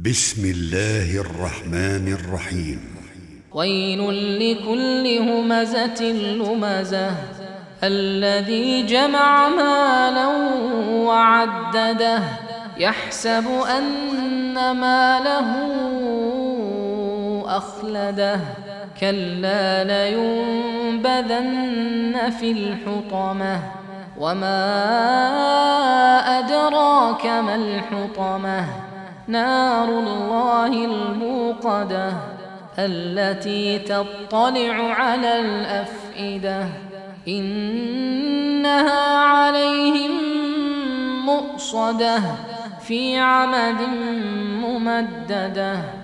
بسم الله الرحمن الرحيم. ويل لكل همزة لمزة الذي جمع مالا وعدده يحسب أن ماله أخلده كلا لينبذن في الحطمة وما أدراك ما الحطمة نار الله الموقدة التي تطلع على الأفئدة إنها عليهم مؤصدة في عمد ممددة.